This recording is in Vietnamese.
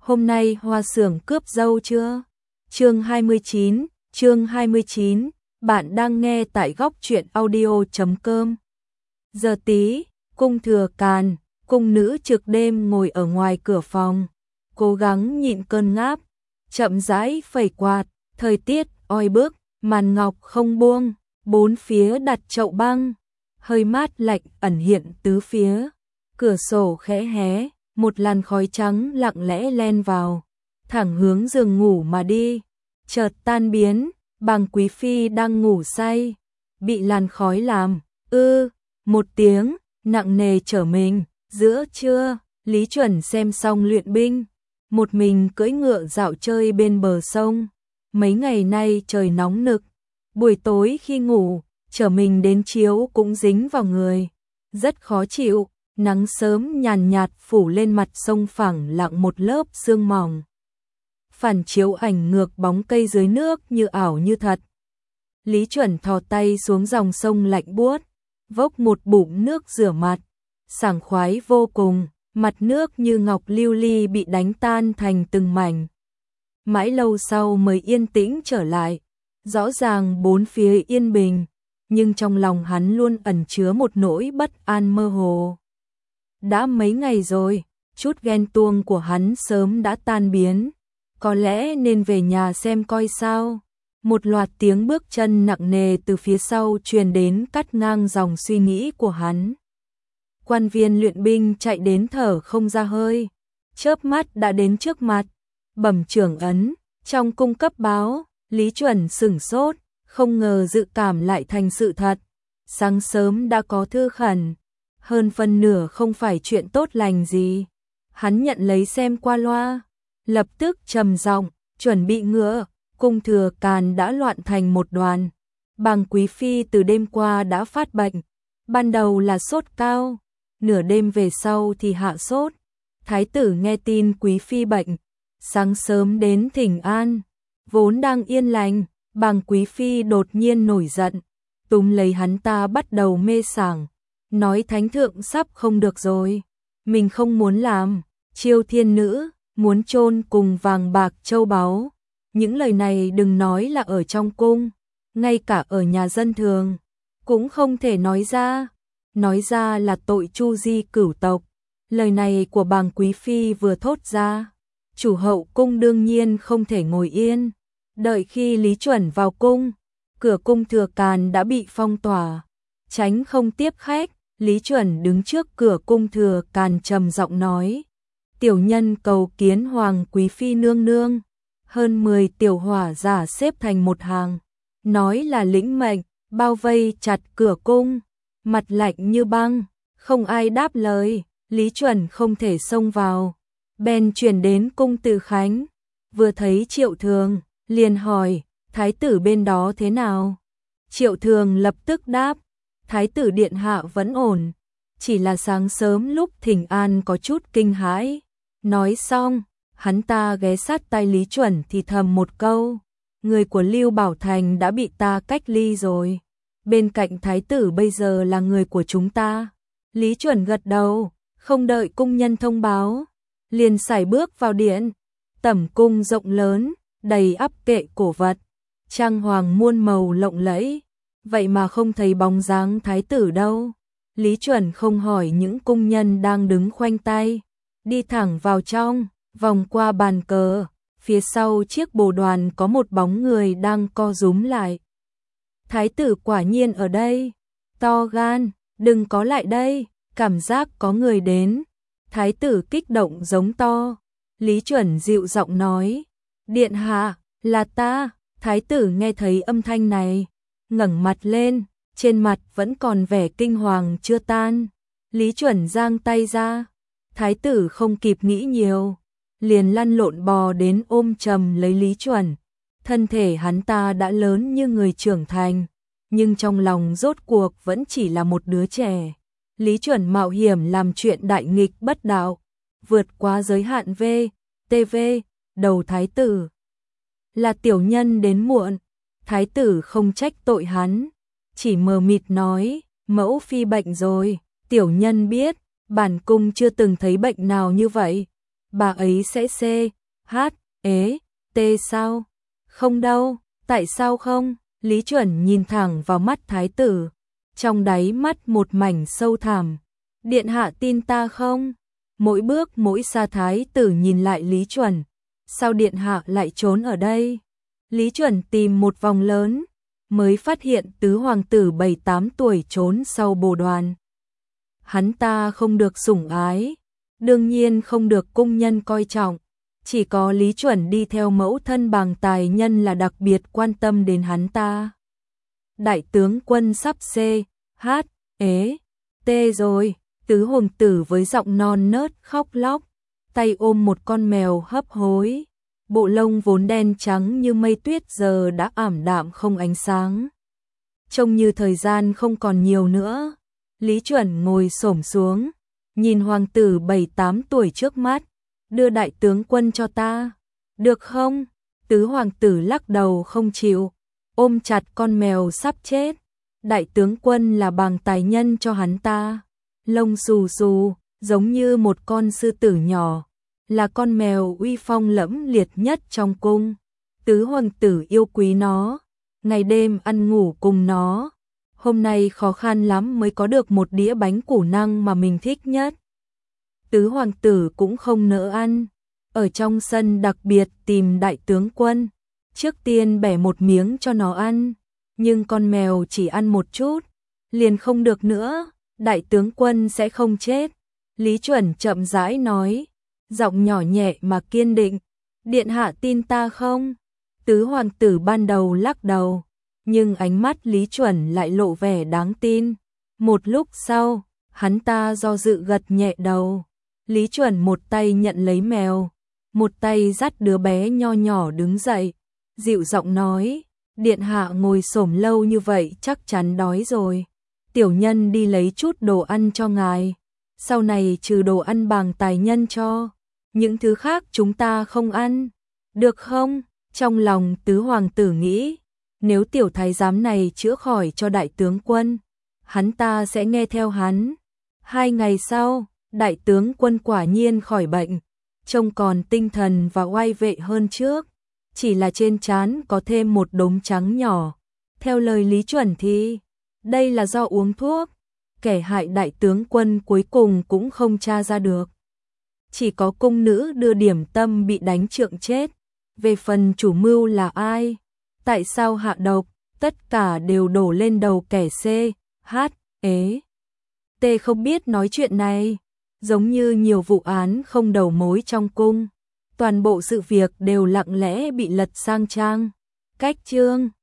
hôm nay Hoa Xưởng cướp dâu chưa? Chương 29, bạn đang nghe tại góc truyện audio.com. Giờ tí, cung thừa càn, cung nữ trực đêm ngồi ở ngoài cửa phòng, cố gắng nhịn cơn ngáp, chậm rãi phẩy quạt, thời tiết oi bức, màn ngọc không buông, bốn phía đặt chậu băng, hơi mát lạnh ẩn hiện tứ phía, cửa sổ khẽ hé, một làn khói trắng lặng lẽ len vào, thẳng hướng giường ngủ mà đi, chợt tan biến, Bàng Quý Phi đang ngủ say, bị làn khói làm, một tiếng, nặng nề trở mình, giữa trưa, Lý Chuẩn xem xong luyện binh, một mình cưỡi ngựa dạo chơi bên bờ sông, mấy ngày nay trời nóng nực, buổi tối khi ngủ, trở mình đến chiếu cũng dính vào người, rất khó chịu, nắng sớm nhàn nhạt phủ lên mặt sông phẳng lặng một lớp sương mỏng. Phản chiếu ảnh ngược bóng cây dưới nước như ảo như thật. Lý Chuẩn thò tay xuống dòng sông lạnh buốt, vốc một bụng nước rửa mặt, sảng khoái vô cùng, mặt nước như ngọc lưu ly bị đánh tan thành từng mảnh. Mãi lâu sau mới yên tĩnh trở lại, rõ ràng bốn phía yên bình, nhưng trong lòng hắn luôn ẩn chứa một nỗi bất an mơ hồ. Đã mấy ngày rồi, chút ghen tuông của hắn sớm đã tan biến, có lẽ nên về nhà xem coi sao. Một loạt tiếng bước chân nặng nề từ phía sau truyền đến cắt ngang dòng suy nghĩ của hắn. Quan viên luyện binh chạy đến thở không ra hơi, chớp mắt đã đến trước mặt, bẩm trưởng ấn, trong cung cấp báo, Lý Chuẩn sửng sốt, không ngờ dự cảm lại thành sự thật. Sáng sớm đã có thư khẩn, hơn phân nửa không phải chuyện tốt lành gì. Hắn nhận lấy xem qua loa, lập tức trầm giọng, chuẩn bị ngựa, cung thừa càn đã loạn thành một đoàn. Bàng Quý Phi từ đêm qua đã phát bệnh, ban đầu là sốt cao, nửa đêm về sau thì hạ sốt. Thái tử nghe tin Quý Phi bệnh, sáng sớm đến thỉnh an, vốn đang yên lành, Bàng Quý Phi đột nhiên nổi giận, túm lấy hắn ta bắt đầu mê sảng, nói thánh thượng sắp không được rồi, mình không muốn làm, chiêu thiên nữ, muốn chôn cùng vàng bạc châu báu. Những lời này đừng nói là ở trong cung, ngay cả ở nhà dân thường, cũng không thể nói ra là tội chu di cửu tộc. Lời này của Bàng Quý Phi vừa thốt ra, chủ hậu cung đương nhiên không thể ngồi yên, đợi khi Lý Chuẩn vào cung, cửa cung thừa càn đã bị phong tỏa, tránh không tiếp khách. Lý Chuẩn đứng trước cửa cung thừa càn trầm giọng nói, tiểu nhân cầu kiến Hoàng Quý Phi nương nương. Hơn 10 tiểu hỏa giả xếp thành một hàng, nói là lĩnh mệnh, bao vây chặt cửa cung, mặt lạnh như băng, không ai đáp lời, Lý Chuẩn không thể xông vào, bèn chuyển đến cung Từ Khánh, vừa thấy Triệu Thường, liền hỏi, thái tử bên đó thế nào? Triệu Thường lập tức đáp, thái tử điện hạ vẫn ổn, chỉ là sáng sớm lúc thỉnh an có chút kinh hãi. Nói xong, hắn ta ghé sát tai Lý Chuẩn thì thầm một câu, người của Lưu Bảo Thành đã bị ta cách ly rồi, bên cạnh thái tử bây giờ là người của chúng ta. Lý Chuẩn gật đầu, không đợi cung nhân thông báo, liền sải bước vào điện. Tẩm cung rộng lớn, đầy ắp kệ cổ vật, trang hoàng muôn màu lộng lẫy, vậy mà không thấy bóng dáng thái tử đâu. Lý Chuẩn không hỏi những cung nhân đang đứng khoanh tay, đi thẳng vào trong, vòng qua bàn cờ, phía sau chiếc bồ đoàn có một bóng người đang co rúm lại. Thái tử quả nhiên ở đây, to gan, đừng có lại đây, cảm giác có người đến. Thái tử kích động giống to, Lý Chuẩn dịu giọng nói, điện hạ, là ta. Thái tử nghe thấy âm thanh này, ngẩng mặt lên, trên mặt vẫn còn vẻ kinh hoàng chưa tan. Lý Chuẩn giang tay ra, thái tử không kịp nghĩ nhiều, liền lăn lộn bò đến ôm chầm lấy Lý Chuẩn. Thân thể hắn ta đã lớn như người trưởng thành, nhưng trong lòng rốt cuộc vẫn chỉ là một đứa trẻ. Lý Chuẩn mạo hiểm làm chuyện đại nghịch bất đạo, vượt quá giới hạn VTV, đầu thái tử. Là tiểu nhân đến muộn, thái tử không trách tội hắn, chỉ mờ mịt nói, mẫu phi bệnh rồi, tiểu nhân biết, bản cung chưa từng thấy bệnh nào như vậy, bà ấy sẽ Hát, ế, tê sao? Không đâu, tại sao không? Lý Chuẩn nhìn thẳng vào mắt thái tử, trong đáy mắt một mảnh sâu thẳm. Điện hạ tin ta không? Mỗi bước mỗi xa thái tử nhìn lại Lý Chuẩn. Sao điện hạ lại trốn ở đây? Lý Chuẩn tìm một vòng lớn, mới phát hiện tứ hoàng tử 7-8 tuổi trốn sau bồ đoàn. Hắn ta không được sủng ái, đương nhiên không được cung nhân coi trọng. Chỉ có Lý Chuẩn đi theo mẫu thân Bàng Tài Nhân là đặc biệt quan tâm đến hắn ta. Đại tướng quân sắp xê, hát, ế, tê rồi, tứ hoàng tử với giọng non nớt khóc lóc, tay ôm một con mèo hấp hối. Bộ lông vốn đen trắng như mây tuyết giờ đã ảm đạm không ánh sáng. Trông như thời gian không còn nhiều nữa. Lý Chuẩn ngồi xổm xuống, nhìn hoàng tử 7-8 tuổi trước mắt, đưa đại tướng quân cho ta, được không? Tứ hoàng tử lắc đầu không chịu, ôm chặt con mèo sắp chết. Đại tướng quân là Bàng Tài Nhân cho hắn ta, lông xù xù, giống như một con sư tử nhỏ, là con mèo uy phong lẫm liệt nhất trong cung. Tứ hoàng tử yêu quý nó, ngày đêm ăn ngủ cùng nó. Hôm nay khó khăn lắm mới có được một đĩa bánh củ năng mà mình thích nhất. Tứ hoàng tử cũng không nỡ ăn, ở trong sân đặc biệt tìm đại tướng quân, trước tiên bẻ một miếng cho nó ăn, nhưng con mèo chỉ ăn một chút, liền không được nữa, đại tướng quân sẽ không chết. Lý Chuẩn chậm rãi nói, giọng nhỏ nhẹ mà kiên định, điện hạ tin ta không? Tứ hoàng tử ban đầu lắc đầu, nhưng ánh mắt Lý Chuẩn lại lộ vẻ đáng tin. Một lúc sau, hắn ta do dự gật nhẹ đầu. Lý Chuẩn một tay nhận lấy mèo, một tay dắt đứa bé nho nhỏ đứng dậy, dịu giọng nói, điện hạ ngồi xổm lâu như vậy chắc chắn đói rồi. Tiểu nhân đi lấy chút đồ ăn cho ngài, sau này trừ đồ ăn Bàng Tài Nhân cho, những thứ khác chúng ta không ăn, được không? Trong lòng tứ hoàng tử nghĩ, nếu tiểu thái giám này chữa khỏi cho đại tướng quân, hắn ta sẽ nghe theo hắn. 2 ngày sau, đại tướng quân quả nhiên khỏi bệnh, trông còn tinh thần và oai vệ hơn trước, chỉ là trên trán có thêm một đốm trắng nhỏ. Theo lời Lý Chuẩn thì, đây là do uống thuốc, kẻ hại đại tướng quân cuối cùng cũng không tra ra được. Chỉ có cung nữ đưa điểm tâm bị đánh trượng chết, về phần chủ mưu là ai, tại sao hạ độc, tất cả đều đổ lên đầu kẻ C, H, ế. T không biết nói chuyện này, giống như nhiều vụ án không đầu mối trong cung, toàn bộ sự việc đều lặng lẽ bị lật sang trang. Cách chương